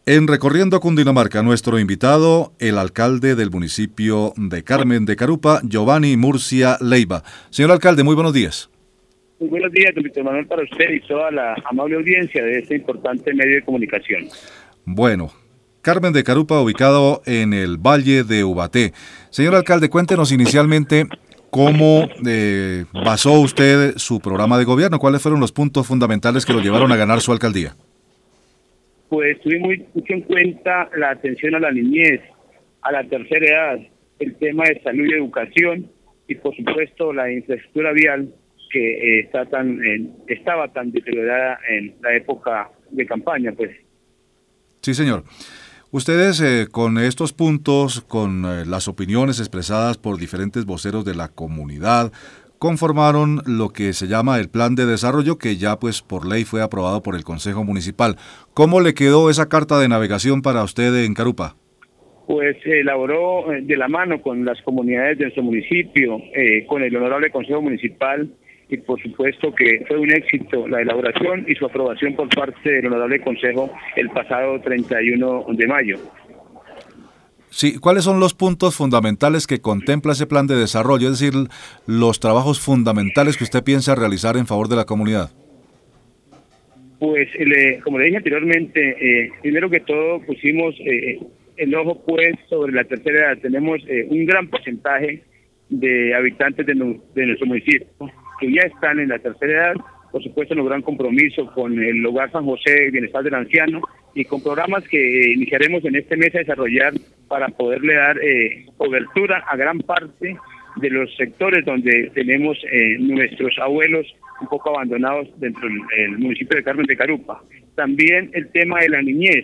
En Recorriendo Cundinamarca, nuestro invitado, el alcalde del municipio de Carmen de Carupa, Giovanni Murcia Leiva. Señor alcalde, muy buenos días. Muy buenos días, don Víctor Manuel, para usted y toda la amable audiencia de este importante medio de comunicación. Bueno, Carmen de Carupa, ubicado en el Valle de Ubaté. Señor alcalde, cuéntenos inicialmente cómo basó usted su programa de gobierno. ¿Cuáles fueron los puntos fundamentales que lo llevaron a ganar su alcaldía? Pues tuvimos mucho en cuenta la atención a la niñez, a la tercera edad, el tema de salud y educación y por supuesto la infraestructura vial que estaba tan deteriorada en la época de campaña, pues. Sí, señor. Ustedes con estos puntos, con las opiniones expresadas por diferentes voceros de la comunidad, conformaron lo que se llama el plan de desarrollo que ya pues por ley fue aprobado por el Consejo Municipal. ¿Cómo le quedó esa carta de navegación para usted en Carupa? Pues se elaboró de la mano con las comunidades de nuestro municipio, con el Honorable Consejo Municipal, y por supuesto que fue un éxito la elaboración y su aprobación por parte del Honorable Consejo el pasado 31 de mayo. Sí, ¿cuáles son los puntos fundamentales que contempla ese plan de desarrollo? Es decir, los trabajos fundamentales que usted piensa realizar en favor de la comunidad. Pues, como le dije anteriormente, primero que todo pusimos el ojo pues sobre la tercera edad. Tenemos un gran porcentaje de habitantes de nuestro municipio que ya están en la tercera edad. Por supuesto, un gran compromiso con el Hogar San José, Bienestar del Anciano, y con programas que iniciaremos en este mes a desarrollar para poderle dar cobertura a gran parte de los sectores donde tenemos nuestros abuelos un poco abandonados dentro del municipio de Carmen de Carupa. También el tema de la niñez,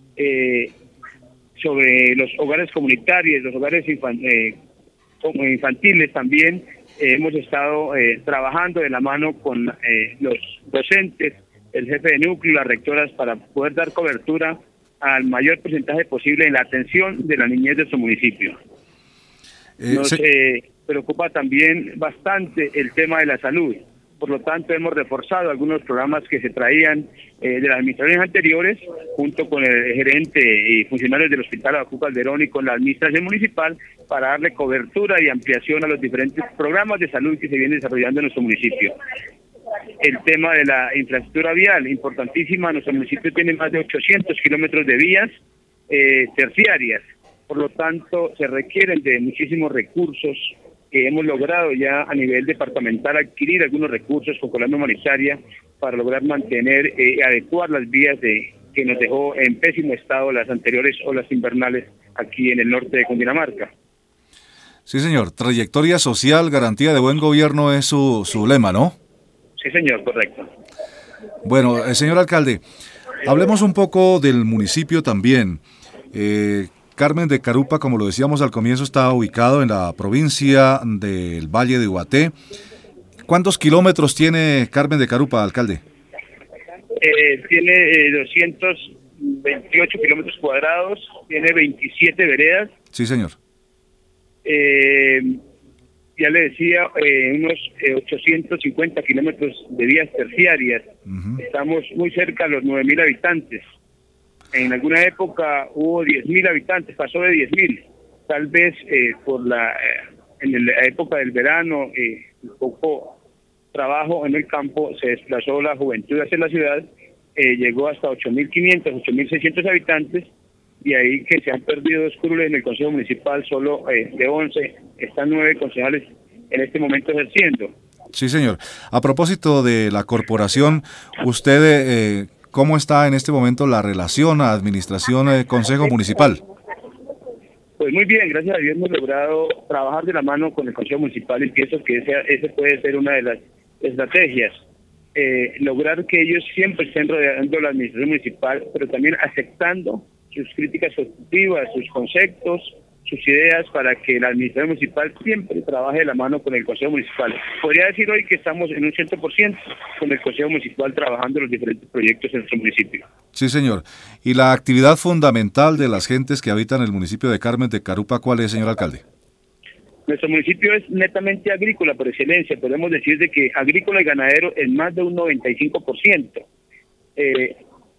sobre los hogares comunitarios, los hogares infantiles también. Hemos estado trabajando de la mano con los docentes, el jefe de núcleo, las rectoras, para poder dar cobertura al mayor porcentaje posible en la atención de la niñez de su municipio. Nos preocupa también bastante el tema de la salud. Por lo tanto, hemos reforzado algunos programas que se traían de las administraciones anteriores, junto con el gerente y funcionarios del Hospital Abacú Calderón y con la administración municipal, para darle cobertura y ampliación a los diferentes programas de salud que se vienen desarrollando en nuestro municipio. El tema de la infraestructura vial, importantísima. Nuestro municipio tiene más de 800 kilómetros de vías terciarias. Por lo tanto, se requieren de muchísimos recursos que hemos logrado ya a nivel departamental adquirir algunos recursos con Colombia Humanitaria para lograr mantener y adecuar las vías que nos dejó en pésimo estado las anteriores olas invernales aquí en el norte de Cundinamarca. Sí, señor. Trayectoria social, garantía de buen gobierno es su lema, ¿no? Sí, señor, correcto. Bueno, señor alcalde, hablemos un poco del municipio también. Carmen de Carupa, como lo decíamos al comienzo, está ubicado en la provincia del Valle de Ubaté. ¿Cuántos kilómetros tiene Carmen de Carupa, alcalde? Tiene 228 kilómetros cuadrados, tiene 27 veredas. Sí, señor. Ya le decía, unos 850 kilómetros de vías terciarires. Estamos muy cerca de los 9.000 habitantes. En alguna época hubo 10.000 habitantes, pasó de 10.000. Tal vez en la época del verano, poco trabajo en el campo, se desplazó la juventud hacia la ciudad, llegó hasta 8.500, 8.600 habitantes, y ahí que se han perdido 2 curules en el Consejo Municipal, solo de 11, están 9 concejales en este momento ejerciendo. Sí, señor. A propósito de la corporación, usted... ¿cómo está en este momento la relación administración-consejo municipal? Pues muy bien, gracias a Dios hemos logrado trabajar de la mano con el Consejo Municipal, y pienso que ese puede ser una de las estrategias. Lograr que ellos siempre estén rodeando la administración municipal, pero también aceptando sus críticas constructivas, sus conceptos, sus ideas, para que la administración municipal siempre trabaje de la mano con el Consejo Municipal. Podría decir hoy que estamos en un 100% con el Consejo Municipal trabajando los diferentes proyectos en nuestro municipio. Sí, señor. ¿Y la actividad fundamental de las gentes que habitan el municipio de Carmen de Carupa cuál es, señor alcalde? Nuestro municipio es netamente agrícola por excelencia. Podemos decir de que agrícola y ganadero en más de un 95%.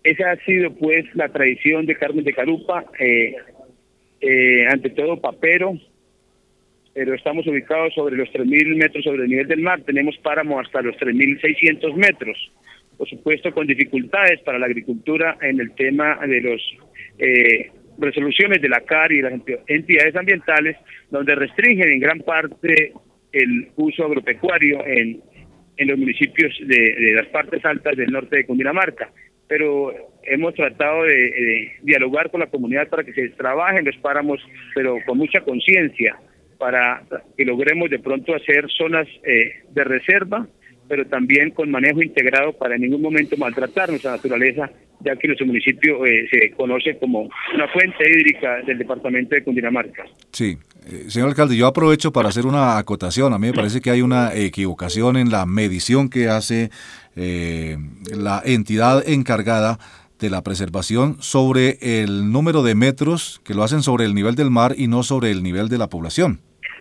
Esa ha sido pues la tradición de Carmen de Carupa, ante todo papero, pero estamos ubicados sobre los 3.000 metros sobre el nivel del mar, tenemos páramo hasta los 3.600 metros, por supuesto con dificultades para la agricultura en el tema de los resoluciones de la CAR y las entidades ambientales, donde restringen en gran parte el uso agropecuario en los municipios de las partes altas del norte de Cundinamarca. Pero hemos tratado de dialogar con la comunidad para que se trabajen los páramos, pero con mucha conciencia, para que logremos de pronto hacer zonas de reserva, pero también con manejo integrado para en ningún momento maltratar nuestra naturaleza, ya que nuestro municipio se conoce como una fuente hídrica del departamento de Cundinamarca. Sí, señor alcalde, yo aprovecho para hacer una acotación. A mí me parece que hay una equivocación en la medición que hace la entidad encargada de la preservación sobre el número de metros, que lo hacen sobre el nivel del mar y no sobre el nivel de la población.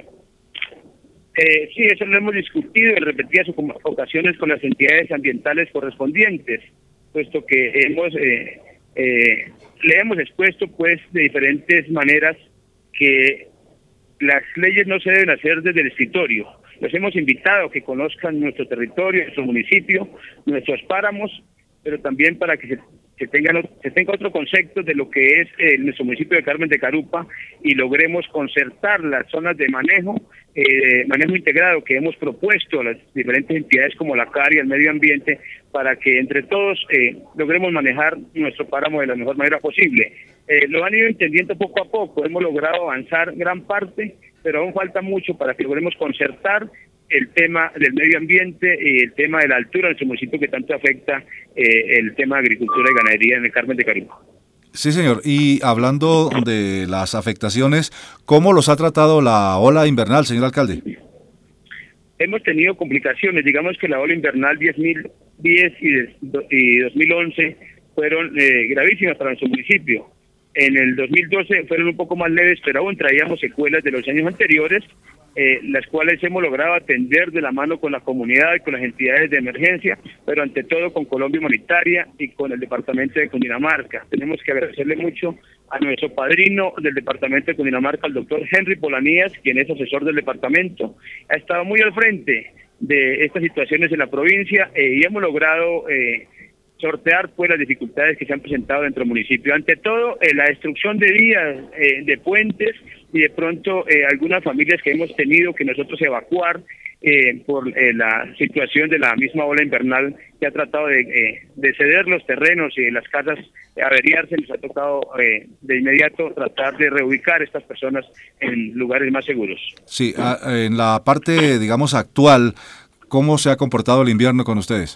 Sí, eso lo hemos discutido en repetidas ocasiones con las entidades ambientales correspondientes, puesto que le hemos expuesto pues de diferentes maneras que las leyes no se deben hacer desde el escritorio. Los hemos invitado a que conozcan nuestro territorio, nuestro municipio, nuestros páramos, pero también para que se tenga otro concepto de lo que es nuestro municipio de Carmen de Carupa y logremos concertar las zonas de manejo integrado que hemos propuesto a las diferentes entidades como la CAR y el medio ambiente, para que entre todos logremos manejar nuestro páramo de la mejor manera posible. Lo han ido entendiendo poco a poco, hemos logrado avanzar gran parte, pero aún falta mucho para que logremos concertar el tema del medio ambiente y el tema de la altura de nuestro municipio, que tanto afecta el tema de agricultura y ganadería en el Carmen de Carupa. Sí, señor. Y hablando de las afectaciones, ¿cómo los ha tratado la ola invernal, señor alcalde? Hemos tenido complicaciones. Digamos que la ola invernal 2010 y 2011 fueron gravísimas para nuestro municipio. En el 2012 fueron un poco más leves, pero aún traíamos secuelas de los años anteriores, las cuales hemos logrado atender de la mano con la comunidad y con las entidades de emergencia, pero ante todo con Colombia Humanitaria y con el departamento de Cundinamarca. Tenemos que agradecerle mucho a nuestro padrino del departamento de Cundinamarca, el doctor Henry Polanías, quien es asesor del departamento. Ha estado muy al frente de estas situaciones en la provincia y hemos logrado sortear pues las dificultades que se han presentado dentro del municipio. Ante todo, la destrucción de vías, de puentes y de pronto algunas familias que hemos tenido que nosotros evacuar por la situación de la misma ola invernal que ha tratado de ceder los terrenos y las casas averiarse. Nos ha tocado de inmediato tratar de reubicar a estas personas en lugares más seguros. Sí, en la parte, digamos, actual, ¿cómo se ha comportado el invierno con ustedes?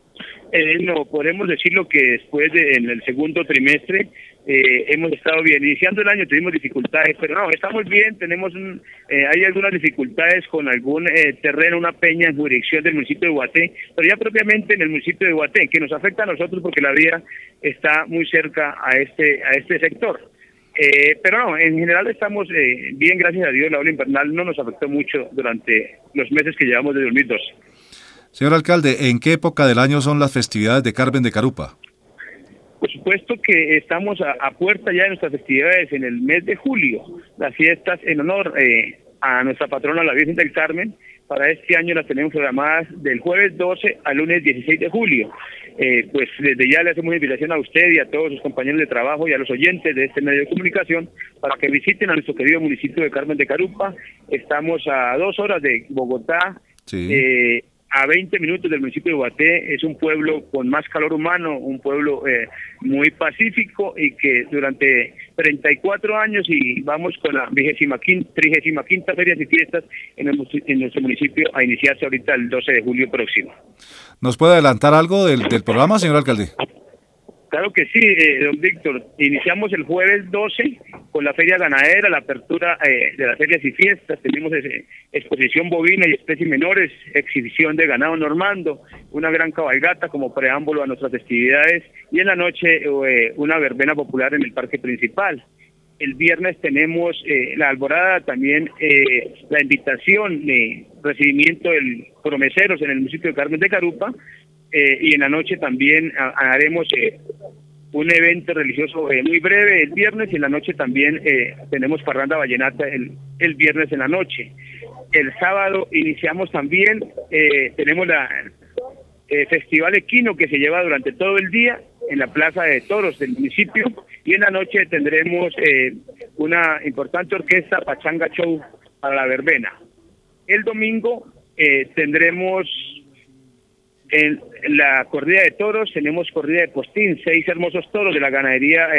No, podemos decirlo que después en el segundo trimestre hemos estado bien. Iniciando el año tuvimos dificultades, pero no, estamos bien. Tenemos hay algunas dificultades con algún terreno, una peña en jurisdicción del municipio de Guaté, pero ya propiamente en el municipio de Guaté, que nos afecta a nosotros porque la vía está muy cerca a este sector. Pero no, en general estamos bien, gracias a Dios. La ola invernal no nos afectó mucho durante los meses que llevamos de 2012. Señor alcalde, ¿en qué época del año son las festividades de Carmen de Carupa? Por supuesto que estamos a puerta ya de nuestras festividades en el mes de julio, las fiestas en honor a nuestra patrona, la Virgen del Carmen. Para este año las tenemos programadas del jueves 12 al lunes 16 de julio. Pues desde ya le hacemos una invitación a usted y a todos sus compañeros de trabajo y a los oyentes de este medio de comunicación para que visiten a nuestro querido municipio de Carmen de Carupa. Estamos a 2 horas de Bogotá. Sí. A 20 minutos del municipio de Guaté. Es un pueblo con más calor humano, un pueblo muy pacífico y que durante 34 años y vamos con la 35ª Ferias y Fiestas en nuestro municipio a iniciarse ahorita el 12 de julio próximo. ¿Nos puede adelantar algo del programa, señor alcalde? Claro que sí, don Víctor. Iniciamos el jueves 12 con la feria ganadera, la apertura de las ferias y fiestas. Tenemos exposición bovina y especies menores, exhibición de ganado normando, una gran cabalgata como preámbulo a nuestras festividades y en la noche una verbena popular en el parque principal. El viernes tenemos la alborada, también la invitación de recibimiento del promeseros en el municipio de Carmen de Carupa. Y en la noche también haremos un evento religioso muy breve el viernes, y en la noche también tenemos parranda vallenata el viernes en la noche. El sábado iniciamos también, tenemos la Festival Equino, que se lleva durante todo el día en la Plaza de Toros del municipio, y en la noche tendremos una importante orquesta, Pachanga Show, para la verbena. El domingo tendremos en la corrida de toros, tenemos corrida de postín, 6 hermosos toros de la ganadería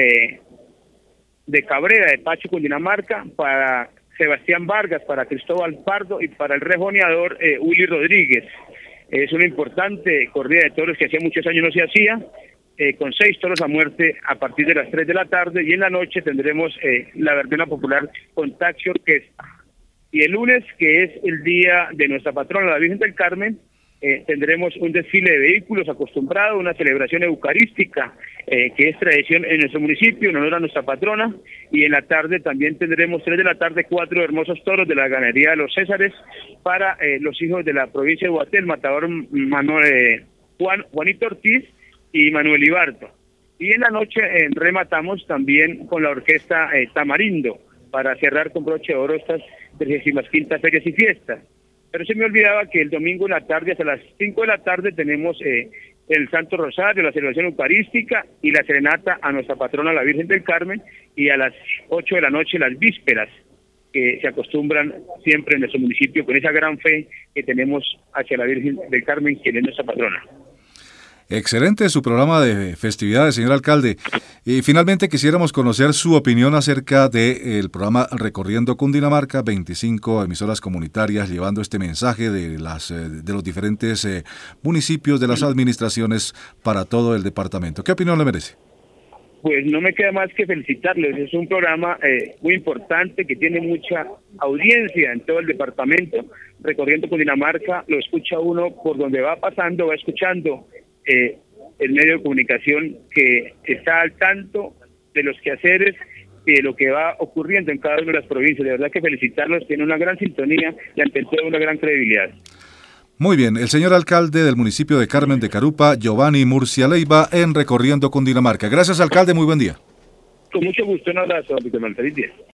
de Cabrera, de Pacho, Cundinamarca, para Sebastián Vargas, para Cristóbal Pardo y para el rejoneador Willy Rodríguez. Es una importante corrida de toros que hacía muchos años no se hacía, con 6 toros a muerte a partir de las 3 de la tarde, y en la noche tendremos la verbena popular con taxi orquesta. Y el lunes, que es el día de nuestra patrona, la Virgen del Carmen, tendremos un desfile de vehículos acostumbrado, una celebración eucarística que es tradición en nuestro municipio en honor a nuestra patrona, y en la tarde también tendremos 3 de la tarde 4 hermosos toros de la ganadería de los Césares para los hijos de la provincia de Boatel, matador Juanito Ortiz y Manuel Ibarto. Y en la noche rematamos también con la orquesta Tamarindo para cerrar con broche de oro estas 35ª ferias y fiestas. Pero se me olvidaba que el domingo en la tarde, hasta las 5 de la tarde, tenemos el Santo Rosario, la celebración eucarística y la serenata a nuestra patrona, la Virgen del Carmen, y a las 8 de la noche las vísperas, que se acostumbran siempre en nuestro municipio con esa gran fe que tenemos hacia la Virgen del Carmen, quien es nuestra patrona. Excelente su programa de festividades, señor alcalde. Y finalmente quisiéramos conocer su opinión acerca del programa Recorriendo Cundinamarca, 25 emisoras comunitarias llevando este mensaje de los diferentes municipios, de las administraciones para todo el departamento. ¿Qué opinión le merece? Pues no me queda más que felicitarles. Es un programa muy importante que tiene mucha audiencia en todo el departamento. Recorriendo Cundinamarca, lo escucha uno por donde va pasando, va escuchando el medio de comunicación que está al tanto de los quehaceres y de lo que va ocurriendo en cada una de las provincias. De verdad que felicitarlos, tiene una gran sintonía y ante todo una gran credibilidad. Muy bien, el señor alcalde del municipio de Carmen de Carupa, Giovanni Murcia Leiva, en Recorriendo Cundinamarca. Gracias, alcalde, muy buen día. Con mucho gusto, un abrazo, Víctor Manuel, feliz día.